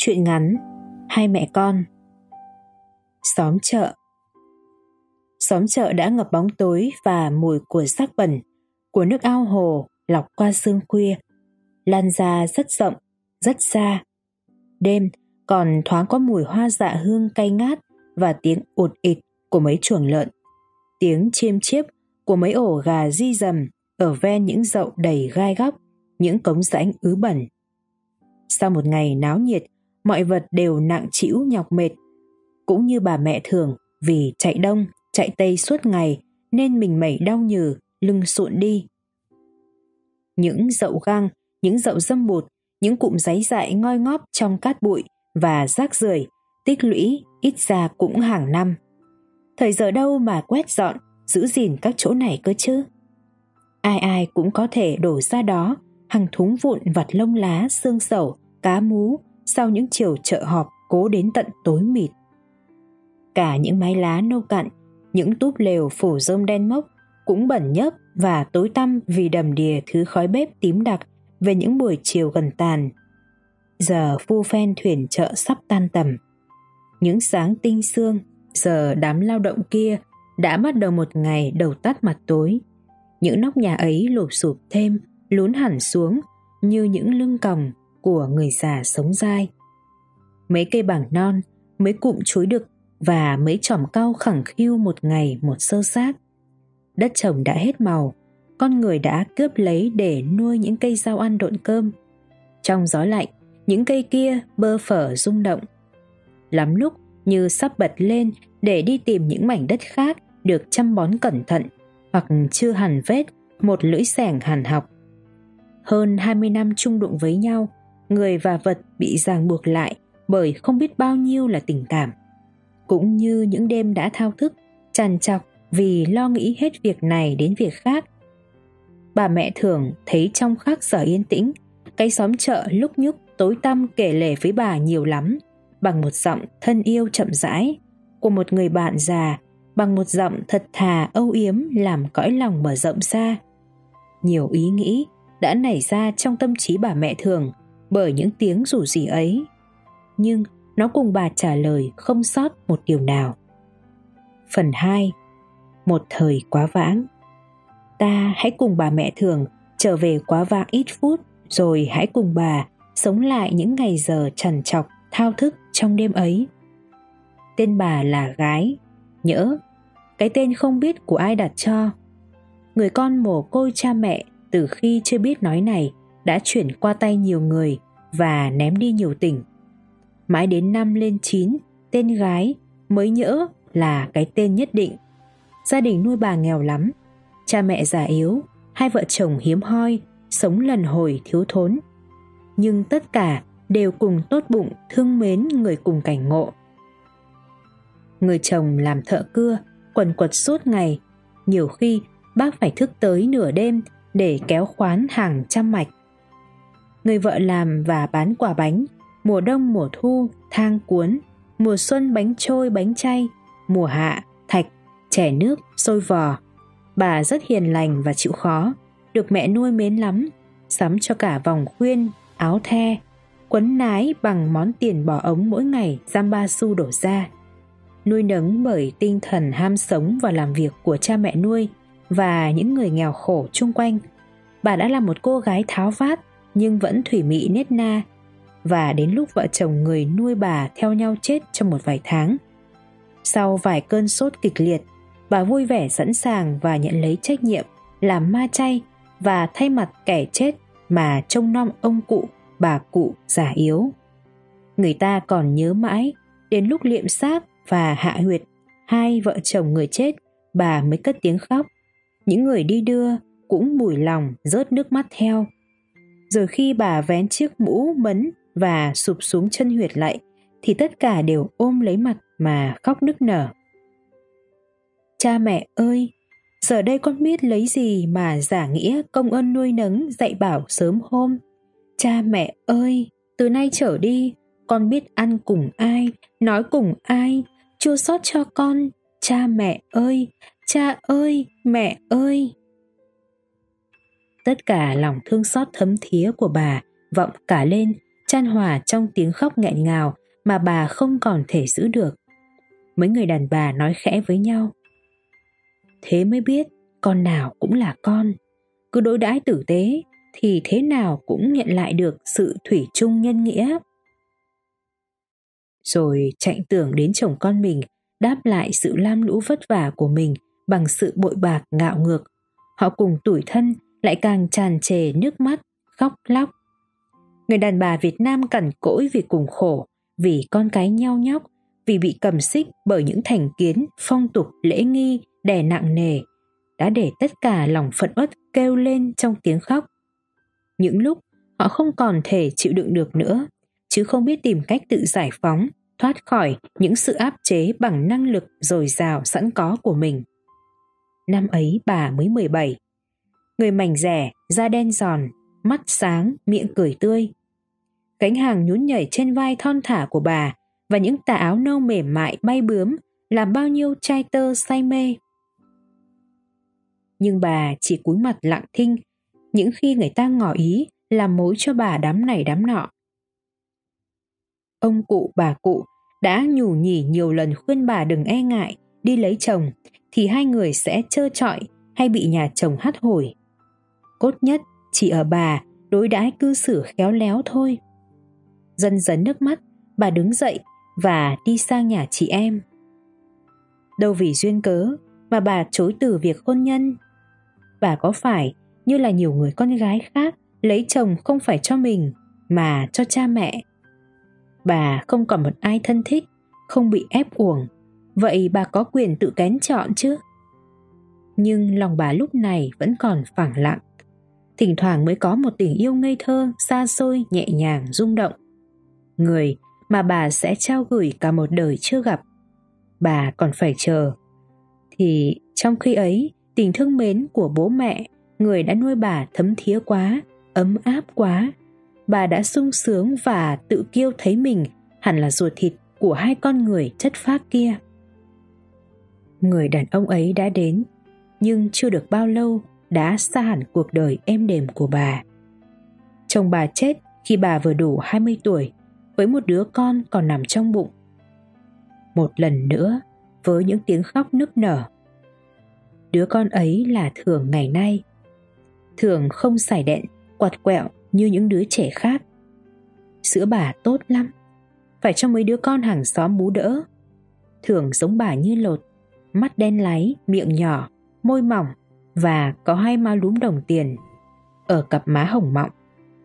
Truyện ngắn Hai mẹ con. Xóm chợ. Xóm chợ đã ngập bóng tối và mùi của xác bẩn, của nước ao hồ lọc qua sương khuya, lan ra rất rộng, rất xa. Đêm còn thoáng có mùi hoa dạ hương cay ngát và tiếng ụt ịt của mấy chuồng lợn, tiếng chiêm chiếp của mấy ổ gà di dầm ở ven những dậu đầy gai góc, những cống rãnh ứ bẩn. Sau một ngày náo nhiệt, mọi vật đều nặng trĩu nhọc mệt. Cũng như bà mẹ thường, vì chạy đông, chạy tây suốt ngày nên mình mẩy đau nhừ, lưng sụn đi. Những dậu gang, những dậu dâm bụt, những cụm giấy dại ngoi ngóp trong cát bụi và rác rưởi tích lũy ít ra cũng hàng năm. Thời giờ đâu mà quét dọn, giữ gìn các chỗ này cơ chứ. Ai ai cũng có thể đổ ra đó hàng thúng vụn vặt lông lá, xương sẩu, cá mú sau những chiều chợ họp cố đến tận tối mịt. Cả những mái lá nâu cạn, những túp lều phủ rơm đen mốc cũng bẩn nhớp và tối tăm vì đầm đìa thứ khói bếp tím đặc về những buổi chiều gần tàn. Giờ phu phen thuyền chợ sắp tan tầm. Những sáng tinh sương, giờ đám lao động kia đã bắt đầu một ngày đầu tắt mặt tối. Những nóc nhà ấy lụp xụp thêm, lún hẳn xuống như những lưng còng của người già sống dai. Mấy cây bảng non, mấy cụm chuối đực và mấy chòm cau khẳng khiu một ngày một xơ xác. Đất trồng đã hết màu, con người đã cướp lấy để nuôi những cây rau ăn độn cơm. Trong gió lạnh, những cây kia bơ phở rung động. Lắm lúc như sắp bật lên để đi tìm những mảnh đất khác được chăm bón cẩn thận, hoặc chưa hằn vết một lưỡi xẻng hàn học. Hơn 20 năm chung đụng với nhau, người và vật bị ràng buộc lại bởi không biết bao nhiêu là tình cảm. Cũng như những đêm đã thao thức, trằn trọc vì lo nghĩ hết việc này đến việc khác. Bà mẹ thường thấy trong khắc giờ yên tĩnh, cái xóm chợ lúc nhúc tối tăm kể lể với bà nhiều lắm, bằng một giọng thân yêu chậm rãi của một người bạn già, bằng một giọng thật thà âu yếm làm cõi lòng mở rộng ra. Nhiều ý nghĩ đã nảy ra trong tâm trí bà mẹ thường bởi những tiếng rủ rỉ ấy, nhưng nó cùng bà trả lời không sót một điều nào. Phần 2. Một thời quá vãng. Ta hãy cùng bà mẹ thường trở về quá vãng ít phút, rồi hãy cùng bà sống lại những ngày giờ trằn trọc thao thức trong đêm ấy. Tên bà là Gái, nhỡ, cái tên không biết của ai đặt cho. Người con mồ côi cha mẹ từ khi chưa biết nói này đã chuyển qua tay nhiều người và ném đi nhiều tỉnh. Mãi đến năm lên 9, tên Gái mới nhỡ là cái tên nhất định. Gia đình nuôi bà nghèo lắm, cha mẹ già yếu, hai vợ chồng hiếm hoi, sống lần hồi thiếu thốn. Nhưng tất cả đều cùng tốt bụng thương mến người cùng cảnh ngộ. Người chồng làm thợ cưa, quần quật suốt ngày, nhiều khi bác phải thức tới nửa đêm để kéo khoán hàng trăm mạch. Người vợ làm và bán quả bánh, mùa đông mùa thu thang cuốn, mùa xuân bánh trôi bánh chay, mùa hạ thạch, chè nước, xôi vò. Bà rất hiền lành và chịu khó, được mẹ nuôi mến lắm, sắm cho cả vòng khuyên, áo the, quấn nái bằng món tiền bỏ ống mỗi ngày giam 3 xu đổ ra. Nuôi nấng bởi tinh thần ham sống và làm việc của cha mẹ nuôi và những người nghèo khổ chung quanh, bà đã là một cô gái tháo vát nhưng vẫn thủy mị nết na. Và đến lúc vợ chồng người nuôi bà theo nhau chết trong một vài tháng, sau vài cơn sốt kịch liệt, bà vui vẻ sẵn sàng và nhận lấy trách nhiệm làm ma chay và thay mặt kẻ chết mà trông nom ông cụ, bà cụ già yếu. Người ta còn nhớ mãi đến lúc liệm xác và hạ huyệt hai vợ chồng người chết, bà mới cất tiếng khóc. Những người đi đưa cũng mủi lòng rớt nước mắt theo. Rồi khi bà vén chiếc mũ mấn và sụp xuống chân huyệt lại, thì tất cả đều ôm lấy mặt mà khóc nức nở. Cha mẹ ơi, giờ đây con biết lấy gì mà giả nghĩa công ơn nuôi nấng dạy bảo sớm hôm. Cha mẹ ơi, từ nay trở đi, con biết ăn cùng ai, nói cùng ai, chua xót cho con. Cha ơi, mẹ ơi. Tất cả lòng thương xót thấm thía của bà vọng cả lên chan hòa trong tiếng khóc nghẹn ngào mà bà không còn thể giữ được. Mấy người đàn bà nói khẽ với nhau: thế mới biết con nào cũng là con, cứ đối đãi tử tế thì thế nào cũng nhận lại được sự thủy chung nhân nghĩa. Rồi chạy tưởng đến chồng con mình, đáp lại sự lam lũ vất vả của mình bằng sự bội bạc ngạo ngược. Họ cùng tủi thân lại càng tràn trề nước mắt, khóc lóc. Người đàn bà Việt Nam cằn cỗi vì cùng khổ, vì con cái nheo nhóc, vì bị cầm xích bởi những thành kiến, phong tục, lễ nghi đè nặng nề, đã để tất cả lòng phẫn uất kêu lên trong tiếng khóc. Những lúc họ không còn thể chịu đựng được nữa, chứ không biết tìm cách tự giải phóng, thoát khỏi những sự áp chế bằng năng lực dồi dào sẵn có của mình. Năm ấy bà mới 17, người mảnh dẻ, da đen giòn, mắt sáng, miệng cười tươi. Gánh hàng nhún nhảy trên vai thon thả của bà và những tà áo nâu mềm mại bay bướm làm bao nhiêu trai tơ say mê. Nhưng bà chỉ cúi mặt lặng thinh những khi người ta ngỏ ý làm mối cho bà đám này đám nọ. Ông cụ bà cụ đã nhủ nhỉ nhiều lần khuyên bà đừng e ngại đi lấy chồng, thì hai người sẽ trơ trọi hay bị nhà chồng hắt hủi. Cốt nhất chỉ ở bà đối đãi cư xử khéo léo thôi. Dần dần nước mắt, bà đứng dậy và đi sang nhà chị em. Đâu vì duyên cớ mà bà chối từ việc hôn nhân. Bà có phải như là nhiều người con gái khác lấy chồng không phải cho mình mà cho cha mẹ. Bà không còn một ai thân thích, không bị ép uổng, vậy bà có quyền tự kén chọn chứ. Nhưng lòng bà lúc này vẫn còn phẳng lặng. Thỉnh thoảng mới có một tình yêu ngây thơ, xa xôi, nhẹ nhàng, rung động. Người mà bà sẽ trao gửi cả một đời chưa gặp. Bà còn phải chờ. Thì trong khi ấy, tình thương mến của bố mẹ, người đã nuôi bà thấm thía quá, ấm áp quá. Bà đã sung sướng và tự kiêu thấy mình hẳn là ruột thịt của hai con người chất phác kia. Người đàn ông ấy đã đến, nhưng chưa được bao lâu đã xa hẳn cuộc đời êm đềm của bà. Chồng bà chết khi bà vừa đủ 20 tuổi, với một đứa con còn nằm trong bụng. Một lần nữa, với những tiếng khóc nức nở. Đứa con ấy là Thường ngày nay. Thường không xài đẹn, quặt quẹo như những đứa trẻ khác. Sữa bà tốt lắm, phải cho mấy đứa con hàng xóm bú đỡ. Thường giống bà như lột, mắt đen láy, miệng nhỏ, môi mỏng và có hai má lúm đồng tiền ở cặp má hồng mọng.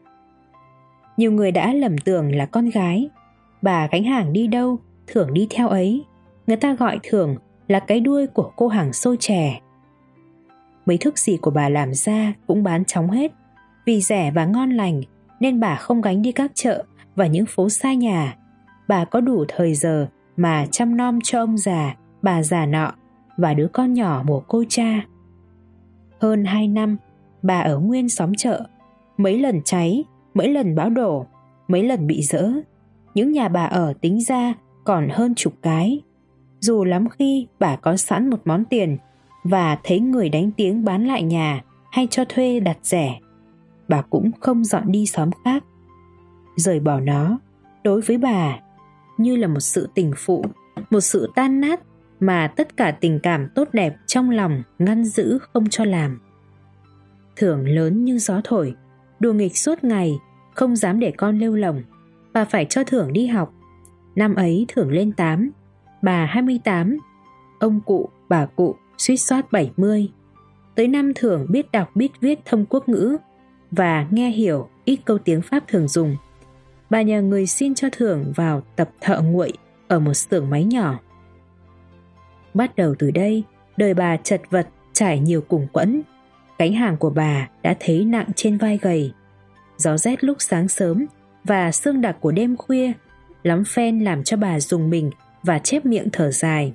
Nhiều người đã lầm tưởng là con gái. Bà gánh hàng đi đâu, Thường đi theo ấy. Người ta gọi Thường là cái đuôi của cô hàng xôi chè. Mấy thức gì của bà làm ra cũng bán chóng hết. Vì rẻ và ngon lành nên bà không gánh đi các chợ và những phố xa nhà. Bà có đủ thời giờ mà chăm nom cho ông già, bà già nọ và đứa con nhỏ mồ côi cha. Hơn 2 năm, bà ở nguyên xóm chợ. Mấy lần cháy, mấy lần bão đổ, mấy lần bị dỡ. Những nhà bà ở tính ra còn hơn chục cái. Dù lắm khi bà có sẵn một món tiền và thấy người đánh tiếng bán lại nhà hay cho thuê đặt rẻ, bà cũng không dọn đi xóm khác. Rời bỏ nó, đối với bà, như là một sự tình phụ, một sự tan nát mà tất cả tình cảm tốt đẹp trong lòng ngăn giữ không cho làm. Thường lớn như gió thổi, đùa nghịch suốt ngày, không dám để con lêu lồng. Bà phải cho Thường đi học. Năm ấy Thường lên 8, bà 28, ông cụ, bà cụ suýt soát 70. Tới năm Thường biết đọc biết viết thông quốc ngữ và nghe hiểu ít câu tiếng Pháp thường dùng. Bà nhờ người xin cho Thường vào tập thợ nguội ở một xưởng máy nhỏ. Bắt đầu từ đây, đời bà chật vật, trải nhiều cùng quẫn. Gánh hàng của bà đã thấy nặng trên vai gầy. Gió rét lúc sáng sớm và sương đặc của đêm khuya lắm phen làm cho bà rùng mình và chép miệng thở dài.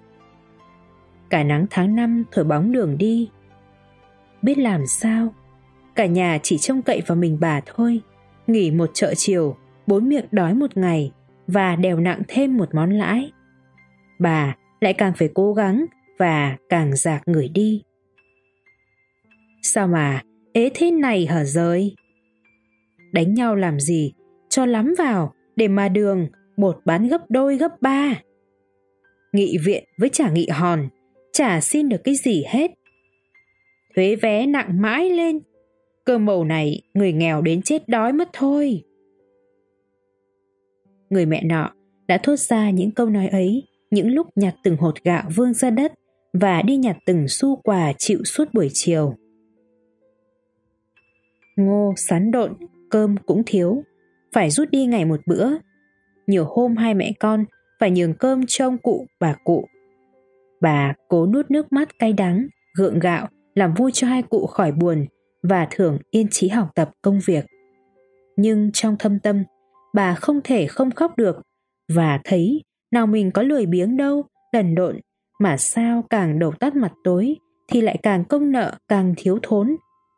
Cả nắng tháng 5 thổi bóng đường đi. Biết làm sao, cả nhà chỉ trông cậy vào mình bà thôi. Nghỉ một chợ chiều, 4 miệng đói một ngày và đèo nặng thêm một món lãi. Bà lại càng phải cố gắng và càng rạc người đi. Sao mà ế thế này hả rời? Đánh nhau làm gì, cho lắm vào để mà đường, bột bán gấp đôi gấp ba. Nghị viện với chả nghị hòn, chả xin được cái gì hết. Thuế vé nặng mãi lên, cơm màu này người nghèo đến chết đói mất thôi. Người mẹ nọ đã thốt ra những câu nói ấy những lúc nhặt từng hột gạo vương ra đất và đi nhặt từng xu quà chịu suốt buổi chiều. Ngô sắn độn, cơm cũng thiếu, phải rút đi ngày một bữa. Nhiều hôm hai mẹ con phải nhường cơm cho ông cụ, bà cụ. Bà cố nuốt nước mắt cay đắng, gượng gạo, làm vui cho hai cụ khỏi buồn và thường yên chí học tập công việc. Nhưng trong thâm tâm, bà không thể không khóc được và thấy nào mình có lười biếng đâu, đần độn, mà sao càng đầu tắt mặt tối thì lại càng công nợ, càng thiếu thốn.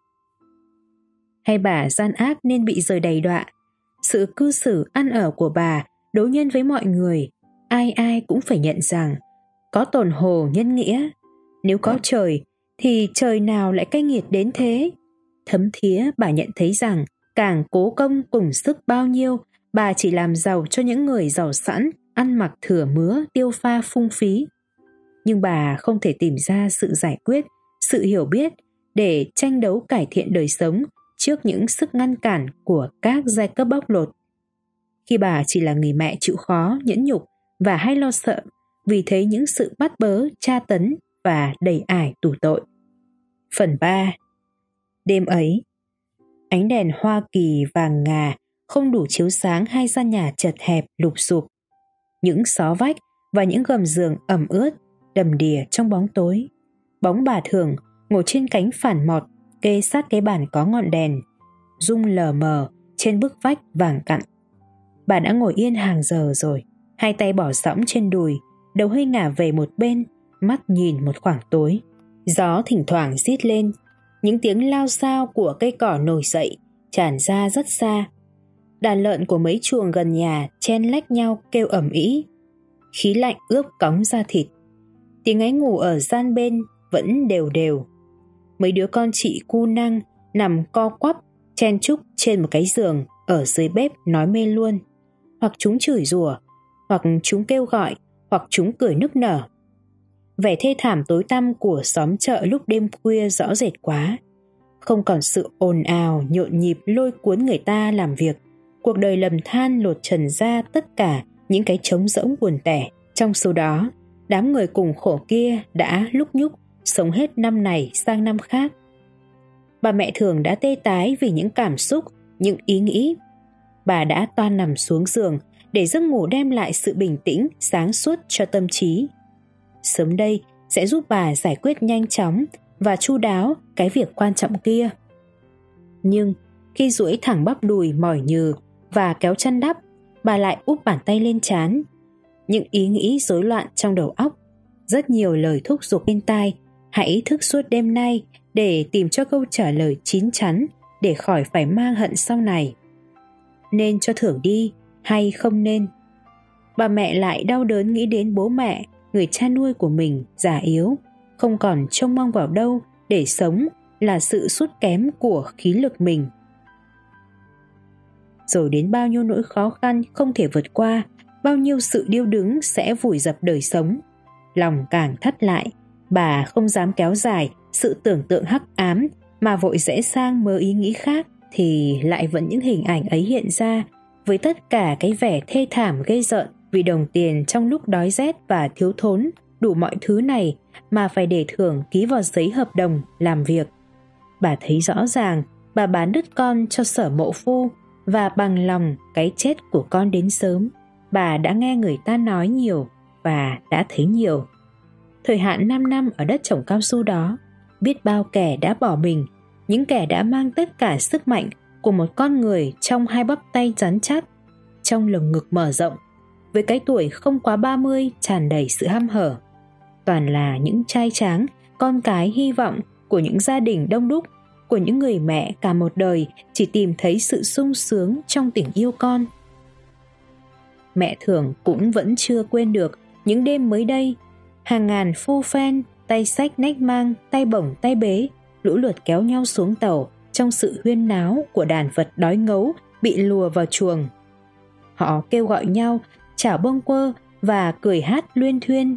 Hay bà gian ác nên bị rời đầy đọa? Sự cư xử ăn ở của bà đối nhân với mọi người, ai ai cũng phải nhận rằng có tổn hồ nhân nghĩa. Nếu có trời thì trời nào lại cay nghiệt đến thế? Thấm thía bà nhận thấy rằng càng cố công cùng sức bao nhiêu, bà chỉ làm giàu cho những người giàu sẵn, ăn mặc thừa mứa, tiêu pha phung phí. Nhưng bà không thể tìm ra sự giải quyết, sự hiểu biết để tranh đấu cải thiện đời sống trước những sức ngăn cản của các giai cấp bóc lột. Khi bà chỉ là người mẹ chịu khó, nhẫn nhục và hay lo sợ vì thấy những sự bắt bớ, tra tấn và đầy ải tù tội. Phần 3. Đêm ấy, ánh đèn Hoa Kỳ vàng ngà không đủ chiếu sáng hai gian nhà chật hẹp lụp xụp. Những xó vách và những gầm giường ẩm ướt đầm đìa trong bóng tối. Bóng bà Thường ngồi trên cánh phản mọt kê sát cái bàn có ngọn đèn, rung lờ mờ trên bức vách vàng cặn. Bà đã ngồi yên hàng giờ rồi, hai tay bỏ sõng trên đùi, đầu hơi ngả về một bên, mắt nhìn một khoảng tối. Gió thỉnh thoảng rít lên, những tiếng lao xao của cây cỏ nổi dậy, tràn ra rất xa. Đàn lợn của mấy chuồng gần nhà chen lách nhau kêu ầm ĩ. Khí lạnh ướp cóng da thịt. Tiếng ngáy ngủ ở gian bên vẫn đều đều. Mấy đứa con chị cu năng nằm co quắp chen chúc trên một cái giường ở dưới bếp nói mê luôn. Hoặc chúng chửi rủa, hoặc chúng kêu gọi, hoặc chúng cười nức nở. Vẻ thê thảm tối tăm của xóm chợ lúc đêm khuya rõ rệt quá. Không còn sự ồn ào, nhộn nhịp lôi cuốn người ta làm việc. Cuộc đời lầm than lột trần ra tất cả những cái trống rỗng buồn tẻ. Trong số đó, đám người cùng khổ kia đã lúc nhúc sống hết năm này sang năm khác. Bà mẹ Thường đã tê tái vì những cảm xúc, những ý nghĩ. Bà đã toan nằm xuống giường để giấc ngủ đem lại sự bình tĩnh, sáng suốt cho tâm trí. Sớm đây sẽ giúp bà giải quyết nhanh chóng và chu đáo cái việc quan trọng kia. Nhưng khi duỗi thẳng bắp đùi mỏi nhừ và kéo chân đắp, bà lại úp bàn tay lên trán. Những ý nghĩ rối loạn trong đầu óc, rất nhiều lời thúc giục bên tai, hãy thức suốt đêm nay để tìm cho câu trả lời chín chắn để khỏi phải mang hận sau này. Nên cho Thưởng đi hay không nên? Bà mẹ lại đau đớn nghĩ đến bố mẹ, người cha nuôi của mình già yếu, không còn trông mong vào đâu để sống là sự sút kém của khí lực mình. Rồi đến bao nhiêu nỗi khó khăn không thể vượt qua, bao nhiêu sự điêu đứng sẽ vùi dập đời sống. Lòng càng thắt lại, bà không dám kéo dài sự tưởng tượng hắc ám mà vội rẽ sang mơ ý nghĩ khác, thì lại vẫn những hình ảnh ấy hiện ra với tất cả cái vẻ thê thảm ghê rợn vì đồng tiền trong lúc đói rét và thiếu thốn đủ mọi thứ này mà phải để Thưởng ký vào giấy hợp đồng làm việc. Bà thấy rõ ràng bà bán đứt con cho Sở Mộ Phu và bằng lòng cái chết của con đến sớm. Bà đã nghe người ta nói nhiều và đã thấy nhiều. Thời hạn 5 năm ở đất trồng cao su đó, biết bao kẻ đã bỏ mình, những kẻ đã mang tất cả sức mạnh của một con người trong hai bắp tay rắn chắc, trong lồng ngực mở rộng, với cái tuổi không quá 30 tràn đầy sự hăm hở. Toàn là những trai tráng, con cái hy vọng của những gia đình đông đúc, của những người mẹ cả một đời chỉ tìm thấy sự sung sướng trong tình yêu con. Mẹ Thưởng cũng vẫn chưa quên được những đêm mới đây, hàng ngàn phu phen, tay xách nách mang, tay bổng tay bế, lũ lượt kéo nhau xuống tàu trong sự huyên náo của đàn vật đói ngấu bị lùa vào chuồng, họ kêu gọi nhau, chào bâng quơ và cười hát luyên thuyên.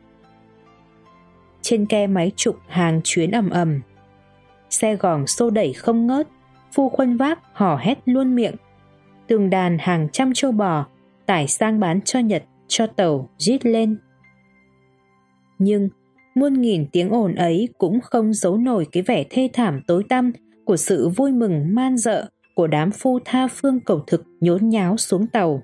Trên ke máy trục hàng chuyến ầm ầm, xe gòn xô đẩy không ngớt, phu khuân vác hò hét luôn miệng. Tường đàn hàng trăm trâu bò tải sang bán cho Nhật, cho tàu rít lên. Nhưng muôn nghìn tiếng ồn ấy cũng không giấu nổi cái vẻ thê thảm tối tăm của sự vui mừng man rợ của đám phu tha phương cầu thực nhốn nháo xuống tàu.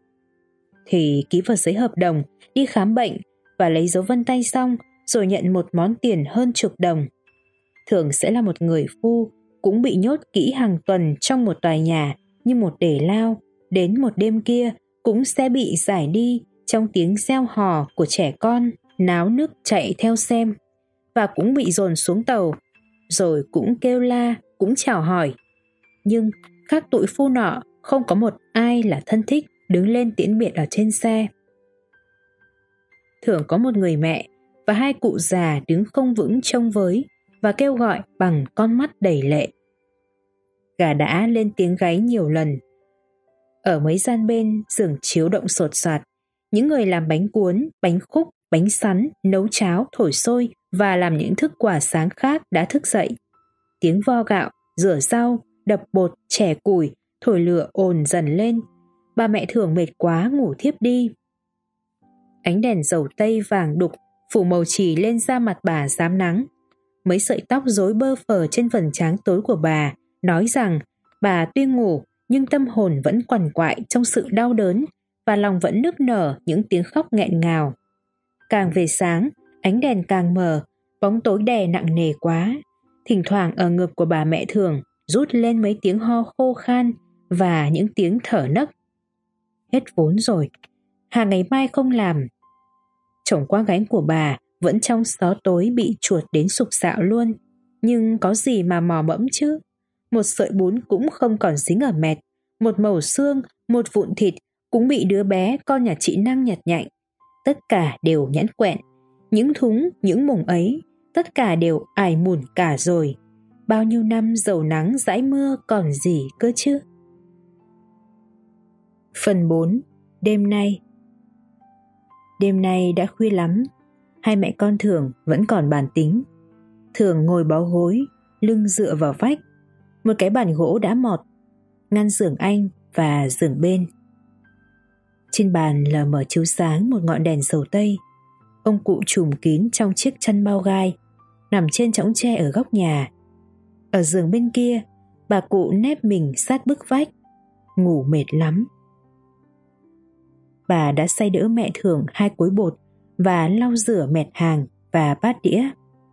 Thì ký vào giấy hợp đồng, đi khám bệnh và lấy dấu vân tay xong rồi nhận một món tiền hơn chục đồng. Thường sẽ là một người phu cũng bị nhốt kỹ hàng tuần trong một tòa nhà như một đề lao, đến một đêm kia cũng sẽ bị giải đi trong tiếng reo hò của trẻ con náo nức chạy theo xem, và cũng bị dồn xuống tàu, rồi cũng kêu la, cũng chào hỏi. Nhưng các tụi phu nọ không có một ai là thân thích đứng lên tiễn biệt ở trên xe. Thường có một người mẹ và hai cụ già đứng không vững trông với và kêu gọi bằng con mắt đầy lệ. Gà đã lên tiếng gáy nhiều lần. Ở mấy gian bên giường chiếu động sột soạt, những người làm bánh cuốn, bánh khúc, bánh sắn, nấu cháo, thổi xôi và làm những thức quà sáng khác đã thức dậy. Tiếng vo gạo, rửa rau, đập bột, chẻ củi, thổi lửa ồn dần lên. Bà mẹ Thường mệt quá ngủ thiếp đi. Ánh đèn dầu tây vàng đục phủ màu chì lên da mặt bà rám nắng. Mấy sợi tóc rối bơ phờ trên phần trán tối của bà nói rằng bà tuy ngủ nhưng tâm hồn vẫn quằn quại trong sự đau đớn và lòng vẫn nức nở những tiếng khóc nghẹn ngào. Càng về sáng, ánh đèn càng mờ, bóng tối đè nặng nề quá. Thỉnh thoảng ở ngực của bà mẹ Thường rút lên mấy tiếng ho khô khan và những tiếng thở nấc. Hết vốn rồi, hàng ngày mai không làm. Chổng qua gánh của bà vẫn trong xó tối bị chuột đến sục sạo luôn. Nhưng có gì mà mò mẫm chứ. Một sợi bún cũng không còn dính ở mẹt, một mẩu xương, một vụn thịt cũng bị đứa bé con nhà chị Năng nhặt nhạnh. Tất cả đều nhẵn quẹn. Những thúng, những mùng ấy, tất cả đều ải mùn cả rồi. Bao nhiêu năm dầu nắng dãi mưa còn gì cơ chứ. Phần 4. Đêm nay. Đêm nay đã khuya lắm. Hai mẹ con Thường vẫn còn bàn tính. Thường ngồi bó gối, lưng dựa vào vách. Một cái bàn gỗ đã mọt ngăn giường anh và giường bên. Trên bàn lờ mờ chiếu sáng một ngọn đèn dầu tây. Ông cụ trùm kín trong chiếc chăn bao gai, nằm trên chõng tre ở góc nhà. Ở giường bên kia, bà cụ nép mình sát bức vách, ngủ mệt lắm. Bà đã xay đỡ mẹ Thường 2 cối bột và lau rửa mẹt hàng và bát đĩa.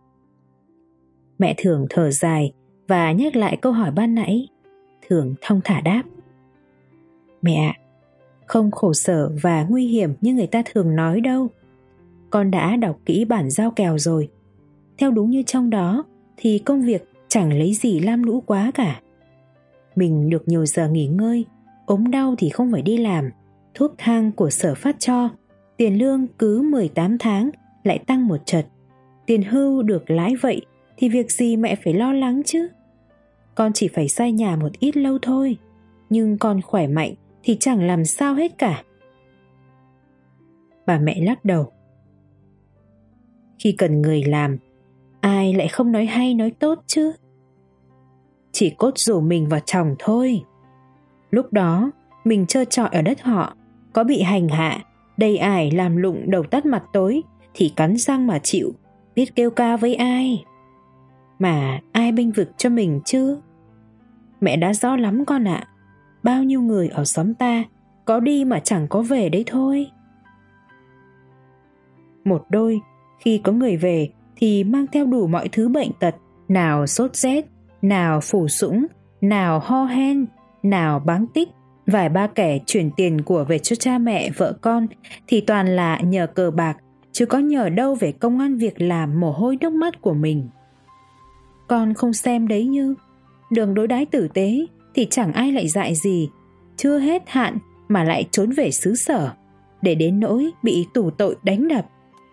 Mẹ Thường thở dài và nhắc lại câu hỏi ban nãy. Thường thong thả đáp: Mẹ ạ, không khổ sở và nguy hiểm như người ta thường nói đâu. Con đã đọc kỹ bản giao kèo rồi. Theo đúng như trong đó thì công việc chẳng lấy gì lam lũ quá cả. Mình được nhiều giờ nghỉ ngơi, ốm đau thì không phải đi làm, thuốc thang của sở phát cho, tiền lương cứ 18 tháng lại tăng một chật, tiền hưu được lãi vậy thì việc gì mẹ phải lo lắng chứ. Con chỉ phải xa nhà một ít lâu thôi, nhưng con khỏe mạnh thì chẳng làm sao hết cả. Bà mẹ lắc đầu. Khi cần người làm, ai lại không nói hay nói tốt chứ. Chỉ cốt rủ mình vào chồng thôi. Lúc đó mình trơ trọi ở đất họ, có bị hành hạ, đầy ải làm lụng đầu tắt mặt tối thì cắn răng mà chịu, biết kêu ca với ai. Mà ai bênh vực cho mình chứ. Mẹ đã rõ lắm con ạ. Bao nhiêu người ở xóm ta có đi mà chẳng có về đấy thôi. Một đôi khi có người về thì mang theo đủ mọi thứ bệnh tật, nào sốt rét, nào phủ sũng, nào ho hen, nào báng tích. Vài ba kẻ chuyển tiền của về cho cha mẹ vợ con thì toàn là nhờ cờ bạc, chứ có nhờ đâu về công ăn việc làm mồ hôi nước mắt của mình. Con không xem đấy như đường đối đãi tử tế thì chẳng ai lại dại gì, chưa hết hạn mà lại trốn về xứ sở, để đến nỗi bị tù tội đánh đập.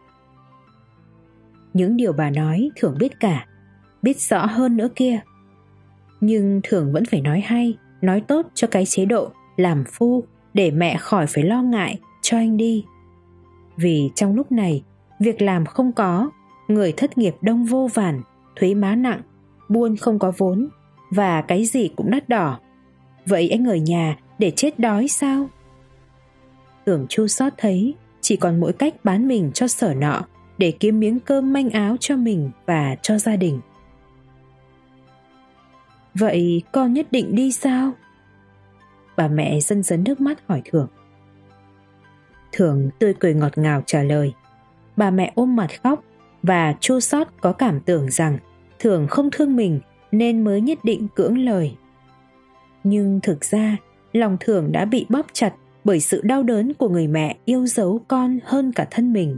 Những điều bà nói Thường biết cả, biết rõ hơn nữa kia. Nhưng Thường vẫn phải nói hay, nói tốt cho cái chế độ làm phu để mẹ khỏi phải lo ngại cho anh đi. Vì trong lúc này, việc làm không có, người thất nghiệp đông vô vàn, thuế má nặng, buôn không có vốn, và cái gì cũng đắt đỏ. Vậy anh ở nhà để chết đói sao? Tưởng chua xót thấy chỉ còn mỗi cách bán mình cho sở nọ để kiếm miếng cơm manh áo cho mình và cho gia đình. Vậy con nhất định đi sao? Bà mẹ dần dần nước mắt hỏi Thường. Thường tươi cười ngọt ngào trả lời. Bà mẹ ôm mặt khóc và chua xót có cảm tưởng rằng Thường không thương mình nên mới nhất định cưỡng lời. Nhưng thực ra lòng Thường đã bị bóp chặt bởi sự đau đớn của người mẹ yêu dấu con hơn cả thân mình.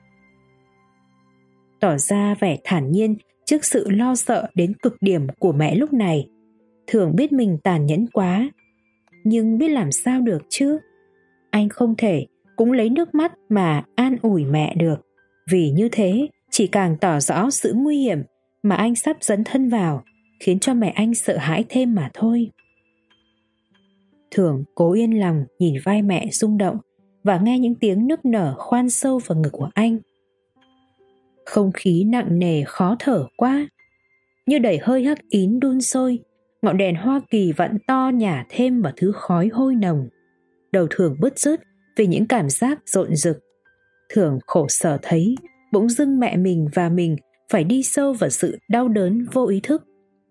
Tỏ ra vẻ thản nhiên trước sự lo sợ đến cực điểm của mẹ lúc này, Thường biết mình tàn nhẫn quá, nhưng biết làm sao được chứ? Anh không thể cũng lấy nước mắt mà an ủi mẹ được, vì như thế chỉ càng tỏ rõ sự nguy hiểm mà anh sắp dấn thân vào, khiến cho mẹ anh sợ hãi thêm mà thôi. Thường cố yên lòng nhìn vai mẹ rung động và nghe những tiếng nức nở khoan sâu vào ngực của anh. Không khí nặng nề khó thở quá, như đầy hơi hắc ín đun sôi, ngọn đèn Hoa Kỳ vặn to nhả thêm vào thứ khói hôi nồng. Đầu Thường bứt rứt vì những cảm giác rộn rực. Thường khổ sở thấy bỗng dưng mẹ mình và mình phải đi sâu vào sự đau đớn vô ý thức.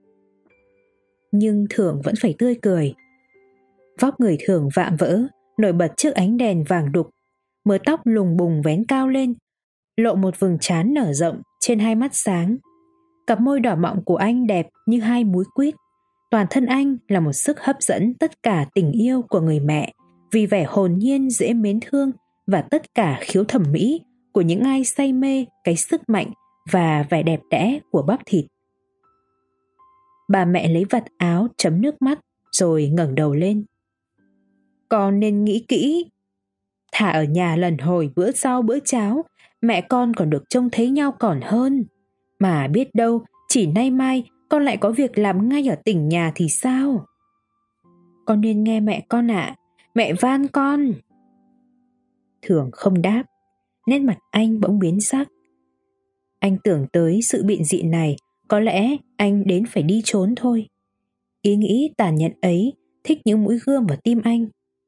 Nhưng Thường vẫn phải tươi cười. Vóc người Thường vạm vỡ, nổi bật trước ánh đèn vàng đục, mớ tóc lùng bùng vén cao lên, lộ một vầng trán nở rộng trên hai mắt sáng. Cặp môi đỏ mọng của anh đẹp như hai múi quýt. Toàn thân anh là một sức hấp dẫn tất cả tình yêu của người mẹ, vì vẻ hồn nhiên dễ mến thương và tất cả khiếu thẩm mỹ của những ai say mê cái sức mạnh và vẻ đẹp đẽ của bắp thịt. Bà mẹ lấy vạt áo chấm nước mắt rồi ngẩng đầu lên. Con nên nghĩ kỹ. Thà ở nhà lần hồi bữa rau bữa cháo, mẹ con còn được trông thấy nhau còn hơn. Mà biết đâu chỉ nay mai con lại có việc làm ngay ở tỉnh nhà thì sao? Con nên nghe mẹ con ạ. Mẹ van con. Thường không đáp. Nét mặt anh bỗng biến sắc. Anh tưởng tới sự biện dị này, có lẽ anh đến phải đi trốn thôi. Ý nghĩ tàn nhẫn ấy thích những mũi gươm vào tim anh.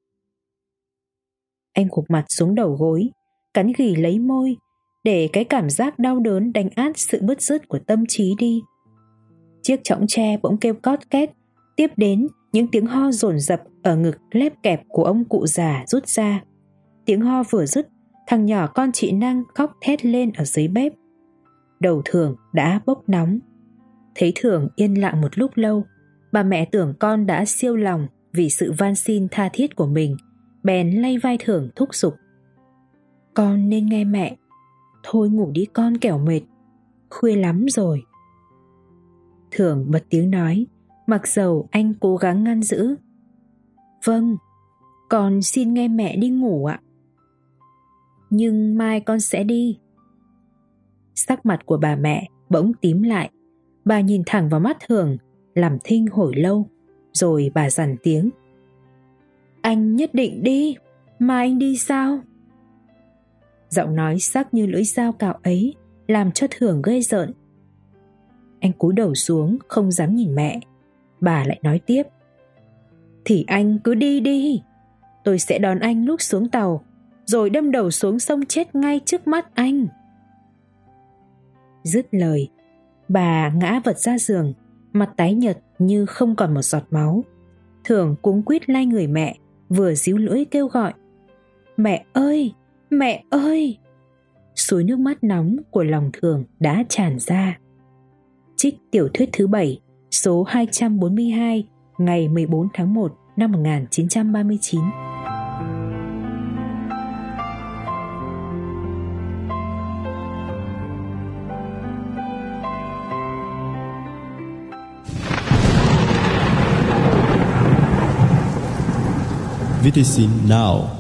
Anh gục mặt xuống đầu gối, cắn ghì lấy môi, để cái cảm giác đau đớn đánh át sự bứt rứt của tâm trí đi. Chiếc chõng tre bỗng kêu cót két, tiếp đến những tiếng ho dồn dập ở ngực lép kẹp của ông cụ già rút ra. Tiếng ho vừa dứt, thằng nhỏ con chị Năng khóc thét lên ở dưới bếp. Đầu Thường đã bốc nóng. Thấy Thường yên lặng một lúc lâu, bà mẹ tưởng con đã siêu lòng vì sự van xin tha thiết của mình, bèn lay vai Thường thúc giục. Con nên nghe mẹ. Thôi ngủ đi con kẻo mệt. Khuya lắm rồi. Thường bật tiếng nói, mặc dầu anh cố gắng ngăn giữ. Vâng, con xin nghe mẹ đi ngủ ạ. Nhưng mai con sẽ đi. Sắc mặt của bà mẹ bỗng tím lại. Bà nhìn thẳng vào mắt Thường, làm thinh hồi lâu, rồi bà dằn tiếng. Anh nhất định đi. Mà anh đi sao? Giọng nói sắc như lưỡi dao cạo ấy làm cho Thường ghê rợn. Anh cúi đầu xuống không dám nhìn mẹ. Bà lại nói tiếp. Thì anh cứ đi đi. Tôi sẽ đón anh lúc xuống tàu, rồi đâm đầu xuống sông chết ngay trước mắt anh. Dứt lời, bà ngã vật ra giường, mặt tái nhợt như không còn một giọt máu. Thường cuống quýt lay người mẹ, vừa díu lưỡi kêu gọi. Mẹ ơi! Mẹ ơi! Suối nước mắt nóng của lòng Thường đã tràn ra. Trích tiểu thuyết thứ 7, số 242, ngày 14 tháng 1 năm 1939. VTC Now.